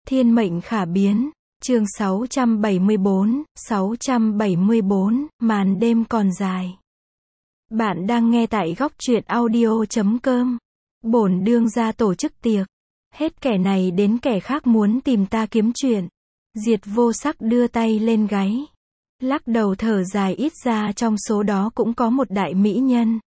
Thiên mệnh khả biến. Chương 674, màn đêm còn dài. Bạn đang nghe tại góc truyện audio.com. Bổn đương gia tổ chức tiệc. Hết kẻ này đến kẻ khác muốn tìm ta kiếm chuyện. Diệt vô sắc đưa tay lên gáy. Lắc đầu thở dài, ít ra trong số đó cũng có một đại mỹ nhân.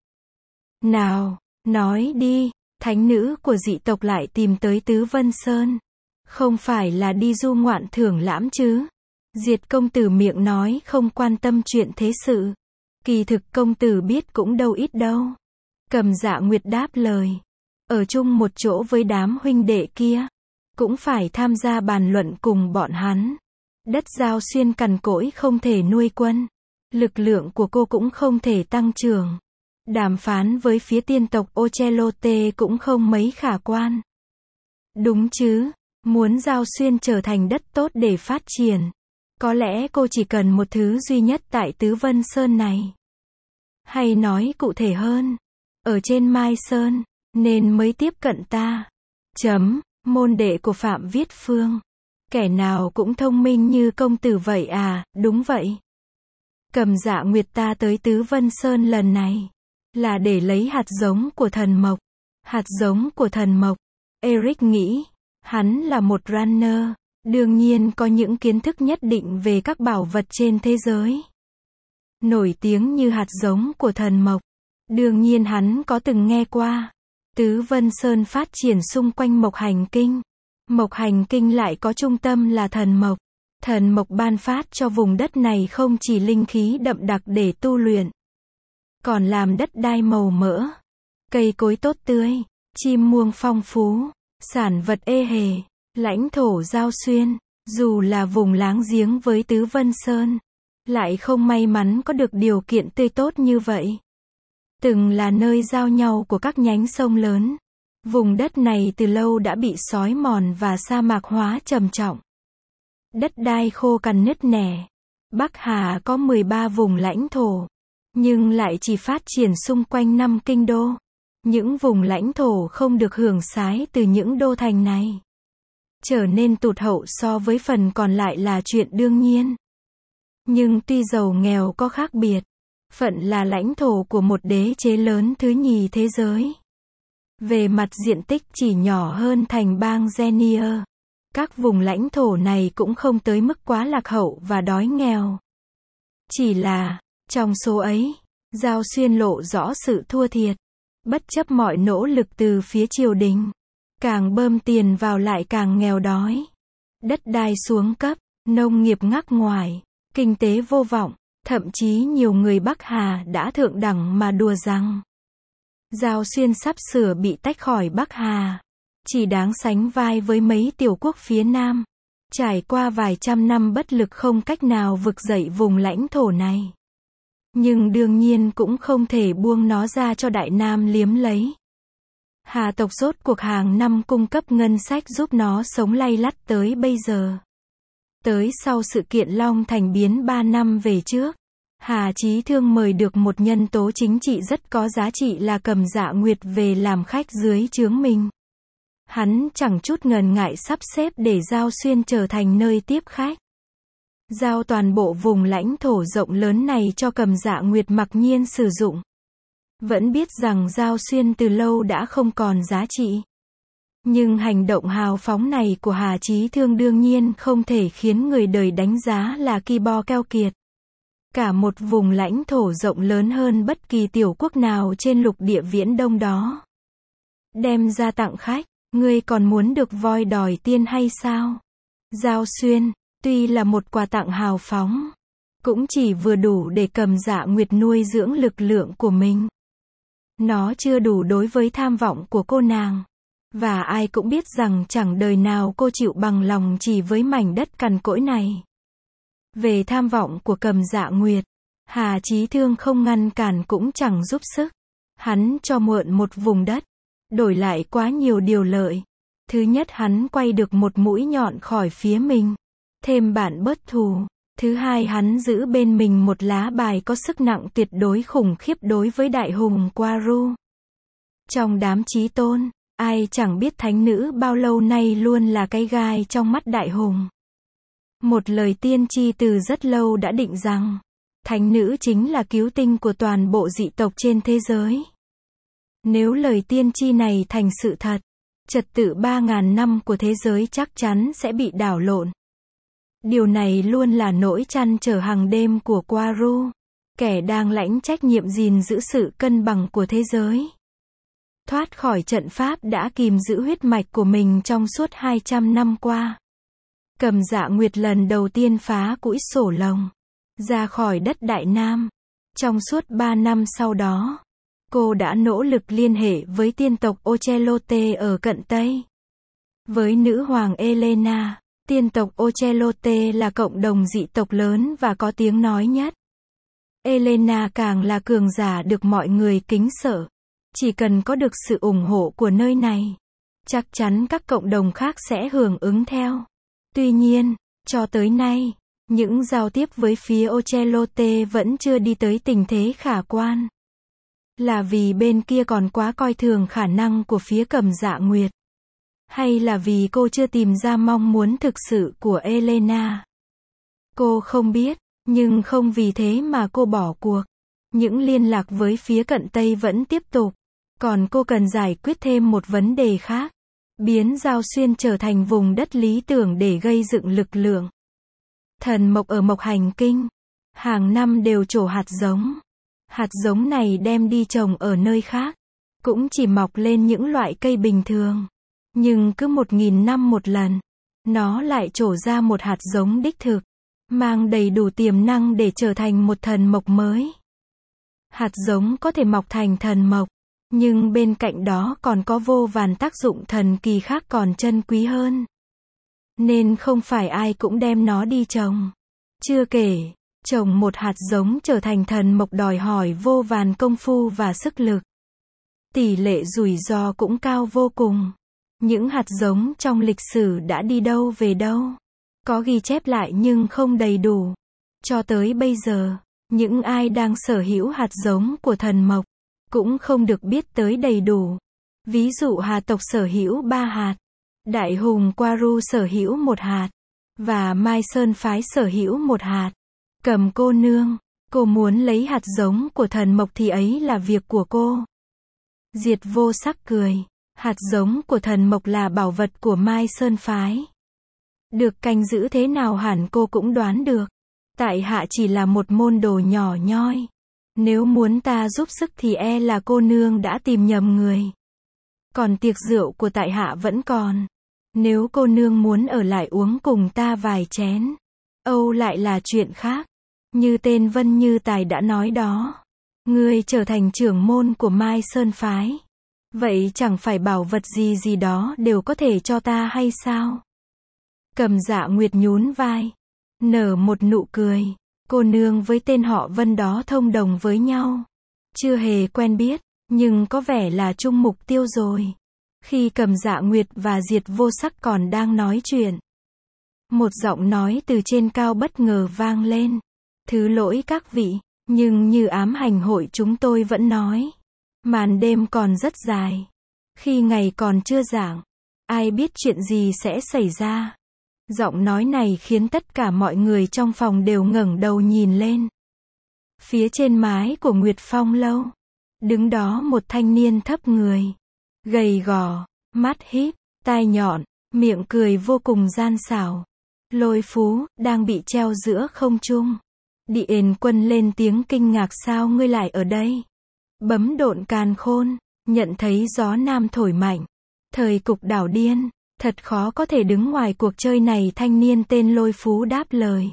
Nào, nói đi, thánh nữ của dị tộc lại tìm tới Tứ Vân Sơn. Không phải là đi du ngoạn thưởng lãm chứ? Diệt công tử miệng nói không quan tâm chuyện thế sự. Kỳ thực công tử biết cũng đâu ít đâu. Cầm Dạ Nguyệt đáp lời. Ở chung một chỗ với đám huynh đệ kia. Cũng phải tham gia bàn luận cùng bọn hắn. Đất Giao Xuyên cằn cỗi không thể nuôi quân. Lực lượng của cô cũng không thể tăng trưởng. Đàm phán với phía tiên tộc Ocelote cũng không mấy khả quan. Đúng chứ, muốn Giao Xuyên trở thành đất tốt để phát triển. Có lẽ cô chỉ cần một thứ duy nhất tại Tứ Vân Sơn này. Hay nói cụ thể hơn, ở trên Mai Sơn, nên mới tiếp cận ta. Môn đệ của Phạm Viết Phương. Kẻ nào cũng thông minh như công tử vậy à? Đúng vậy. Cầm Dạ Nguyệt ta tới Tứ Vân Sơn lần này là để lấy hạt giống của thần mộc. Hạt giống của thần mộc. Eric nghĩ, hắn là một runner, đương nhiên có những kiến thức nhất định về các bảo vật trên thế giới. Nổi tiếng như hạt giống của thần mộc. Đương nhiên hắn có từng nghe qua. Tứ Vân Sơn phát triển xung quanh Mộc Hành Kinh. Mộc Hành Kinh lại có trung tâm là thần mộc. Thần mộc ban phát cho vùng đất này không chỉ linh khí đậm đặc để tu luyện, còn làm đất đai màu mỡ, cây cối tốt tươi, chim muông phong phú, sản vật ê hề. Lãnh thổ Giao Xuyên, dù là vùng láng giếng với Tứ Vân Sơn, lại không may mắn có được điều kiện tươi tốt như vậy. Từng là nơi giao nhau của các nhánh sông lớn. Vùng đất này từ lâu đã bị xói mòn và sa mạc hóa trầm trọng. Đất đai khô cằn nứt nẻ. Bắc Hà có 13 vùng lãnh thổ, nhưng lại chỉ phát triển xung quanh 5 kinh đô. Những vùng lãnh thổ không được hưởng sái từ những đô thành này trở nên tụt hậu so với phần còn lại là chuyện đương nhiên. Nhưng tuy giàu nghèo có khác biệt, phận là lãnh thổ của một đế chế lớn thứ nhì thế giới. Về mặt diện tích chỉ nhỏ hơn thành bang Genier. Các vùng lãnh thổ này cũng không tới mức quá lạc hậu và đói nghèo. Chỉ là, trong số ấy, Giao Xuyên lộ rõ sự thua thiệt. Bất chấp mọi nỗ lực từ phía triều đình, càng bơm tiền vào lại càng nghèo đói. Đất đai xuống cấp, nông nghiệp ngắc ngoài, kinh tế vô vọng, thậm chí nhiều người Bắc Hà đã thượng đẳng mà đùa rằng Giao Xuyên sắp sửa bị tách khỏi Bắc Hà, chỉ đáng sánh vai với mấy tiểu quốc phía Nam, trải qua vài trăm năm bất lực không cách nào vực dậy vùng lãnh thổ này. Nhưng đương nhiên cũng không thể buông nó ra cho Đại Nam liếm lấy. Hà tộc rốt cuộc hàng năm cung cấp ngân sách giúp nó sống lay lắt tới bây giờ. Tới sau sự kiện Long Thành biến 3 năm về trước, Hà Chí Thương mời được một nhân tố chính trị rất có giá trị là Cầm Dạ Nguyệt về làm khách dưới trướng mình. Hắn chẳng chút ngần ngại sắp xếp để Giao Xuyên trở thành nơi tiếp khách. Giao toàn bộ vùng lãnh thổ rộng lớn này cho Cầm Dạ Nguyệt mặc nhiên sử dụng. Vẫn biết rằng Giao Xuyên từ lâu đã không còn giá trị. Nhưng hành động hào phóng này của Hà Chí Thương đương nhiên không thể khiến người đời đánh giá là ki bo keo kiệt. Cả một vùng lãnh thổ rộng lớn hơn bất kỳ tiểu quốc nào trên lục địa Viễn Đông đó. Đem ra tặng khách, ngươi còn muốn được voi đòi tiên hay sao? Giao Xuyên, tuy là một quà tặng hào phóng, cũng chỉ vừa đủ để Cầm Dạ Nguyệt nuôi dưỡng lực lượng của mình. Nó chưa đủ đối với tham vọng của cô nàng. Và ai cũng biết rằng chẳng đời nào cô chịu bằng lòng chỉ với mảnh đất cằn cỗi này. Về tham vọng của Cầm Dạ Nguyệt, Hà Chí Thương không ngăn cản cũng chẳng giúp sức. Hắn cho mượn một vùng đất, đổi lại quá nhiều điều lợi. Thứ nhất, hắn quay được một mũi nhọn khỏi phía mình, thêm bản bớt thù. Thứ hai, hắn giữ bên mình một lá bài có sức nặng tuyệt đối khủng khiếp đối với đại hùng Quaru. Trong đám chí tôn, Ai chẳng biết thánh nữ bao lâu nay luôn là cái gai trong mắt Đại Hùng. Một lời tiên tri từ rất lâu đã định rằng, thánh nữ chính là cứu tinh của toàn bộ dị tộc trên thế giới. Nếu lời tiên tri này thành sự thật, trật tự 3.000 năm của thế giới chắc chắn sẽ bị đảo lộn. Điều này luôn là nỗi trăn trở hàng đêm của Quaru, kẻ đang lãnh trách nhiệm gìn giữ sự cân bằng của thế giới. Thoát khỏi trận pháp đã kìm giữ huyết mạch của mình trong suốt 200 năm qua. Cầm Dạ Nguyệt lần đầu tiên phá cũi sổ lồng, ra khỏi đất Đại Nam. Trong suốt 3 năm sau đó, cô đã nỗ lực liên hệ với tiên tộc Ocelote ở cận Tây. Với nữ hoàng Elena, tiên tộc Ocelote là cộng đồng dị tộc lớn và có tiếng nói nhất. Elena càng là cường giả được mọi người kính sợ. Chỉ cần có được sự ủng hộ của nơi này, chắc chắn các cộng đồng khác sẽ hưởng ứng theo. Tuy nhiên, cho tới nay, những giao tiếp với phía Ocelote vẫn chưa đi tới tình thế khả quan. Là vì bên kia còn quá coi thường khả năng của phía Cầm Dạ Nguyệt? Hay là vì cô chưa tìm ra mong muốn thực sự của Elena? Cô không biết, nhưng không vì thế mà cô bỏ cuộc. Những liên lạc với phía cận Tây vẫn tiếp tục. Còn cô cần giải quyết thêm một vấn đề khác. Biến Giao Xuyên trở thành vùng đất lý tưởng để gây dựng lực lượng. Thần mộc ở Mộc Hành Kinh, hàng năm đều trổ hạt giống. Hạt giống này đem đi trồng ở nơi khác, cũng chỉ mọc lên những loại cây bình thường. Nhưng cứ 1.000 năm một lần, nó lại trổ ra một hạt giống đích thực, mang đầy đủ tiềm năng để trở thành một thần mộc mới. Hạt giống có thể mọc thành thần mộc, nhưng bên cạnh đó còn có vô vàn tác dụng thần kỳ khác còn chân quý hơn. Nên không phải ai cũng đem nó đi trồng. Chưa kể, trồng một hạt giống trở thành thần mộc đòi hỏi vô vàn công phu và sức lực. Tỷ lệ rủi ro cũng cao vô cùng. Những hạt giống trong lịch sử đã đi đâu về đâu. Có ghi chép lại nhưng không đầy đủ. Cho tới bây giờ, những ai đang sở hữu hạt giống của thần mộc cũng không được biết tới đầy đủ. Ví dụ Hà tộc sở hữu 3 hạt, Đại Hùng Quaru sở hữu 1 hạt, và Mai Sơn phái sở hữu 1 hạt. Cầm cô nương, cô muốn lấy hạt giống của thần mộc thì ấy là việc của cô. Diệt Vô Sắc cười, hạt giống của thần mộc là bảo vật của Mai Sơn phái. Được canh giữ thế nào hẳn cô cũng đoán được. Tại hạ chỉ là một môn đồ nhỏ nhoi. Nếu muốn ta giúp sức thì e là cô nương đã tìm nhầm người. Còn tiệc rượu của tại hạ vẫn còn. Nếu cô nương muốn ở lại uống cùng ta vài chén, âu lại là chuyện khác. Như tên Vân Như Tài đã nói đó, ngươi trở thành trưởng môn của Mai Sơn phái. Vậy chẳng phải bảo vật gì gì đó đều có thể cho ta hay sao? Cầm Dạ Nguyệt nhún vai, nở một nụ cười. Cô nương với tên họ Vân đó thông đồng với nhau. Chưa hề quen biết, nhưng có vẻ là chung mục tiêu rồi. Khi Cầm Dạ Nguyệt và Diệt Vô Sắc còn đang nói chuyện, một giọng nói từ trên cao bất ngờ vang lên. Thứ lỗi các vị, nhưng như ám hành hội chúng tôi vẫn nói. Màn đêm còn rất dài. Khi ngày còn chưa rạng, ai biết chuyện gì sẽ xảy ra. Giọng nói này khiến tất cả mọi người trong phòng đều ngẩng đầu nhìn lên. Phía trên mái của Nguyệt Phong lâu, đứng đó một thanh niên thấp người, gầy gò, mắt híp, tai nhọn, miệng cười vô cùng gian xảo. Lôi Phú, đang bị treo giữa không trung. Điền Quân lên tiếng kinh ngạc, sao ngươi lại ở đây? Bấm độn càn khôn, nhận thấy gió nam thổi mạnh. Thời cục đảo điên, thật khó có thể đứng ngoài cuộc chơi này. Thanh niên tên Lôi Phú đáp lời.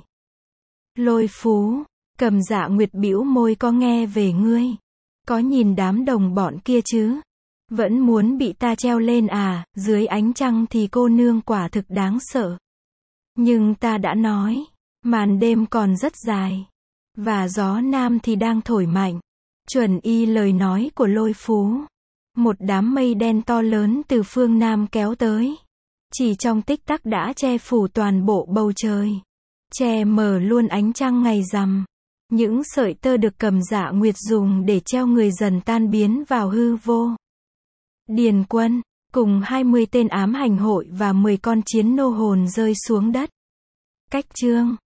Lôi Phú, Cầm Dạ Nguyệt bĩu môi, có nghe về ngươi? Có nhìn đám đồng bọn kia chứ? Vẫn muốn bị ta treo lên à? Dưới ánh trăng thì cô nương quả thực đáng sợ. Nhưng ta đã nói, màn đêm còn rất dài. Và gió nam thì đang thổi mạnh. Chuẩn y lời nói của Lôi Phú. Một đám mây đen to lớn từ phương Nam kéo tới. Chỉ trong tích tắc đã che phủ toàn bộ bầu trời. Che mờ luôn ánh trăng ngày rằm. Những sợi tơ được Cầm Dạ Nguyệt dùng để treo người dần tan biến vào hư vô. Điền Quân, cùng 20 tên ám hành hội và 10 con chiến nô hồn rơi xuống đất. Cách chương